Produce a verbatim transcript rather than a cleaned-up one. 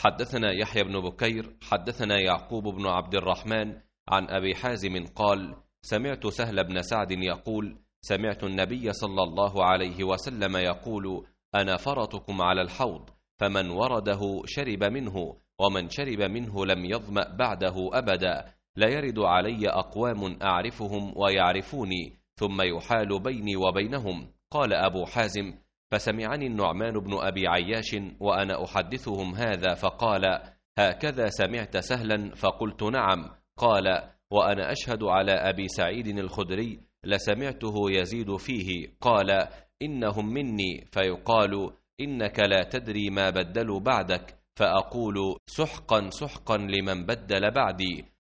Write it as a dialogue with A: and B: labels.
A: حدثنا يحيى بن بكير حدثنا يعقوب بن عبد الرحمن عن أبي حازم قال: سمعت سهل بن سعد يقول: سمعت النبي صلى الله عليه وسلم يقول: أنا فرطكم على الحوض، فمن ورده شرب منه، ومن شرب منه لم يظمأ بعده أبدا، لا يرد علي أقوام أعرفهم ويعرفوني ثم يحال بيني وبينهم. قال أبو حازم: فسمعني النعمان بن أبي عياش وأنا أحدثهم هذا فقال: هكذا سمعت سهلا؟ فقلت: نعم. قال: وأنا أشهد على أبي سعيد الخدري لسمعته يزيد فيه. قال: إنهم مني، فيقال: إنك لا تدري ما بدلوا بعدك، فأقول: سحقا سحقا لمن بدل بعدي.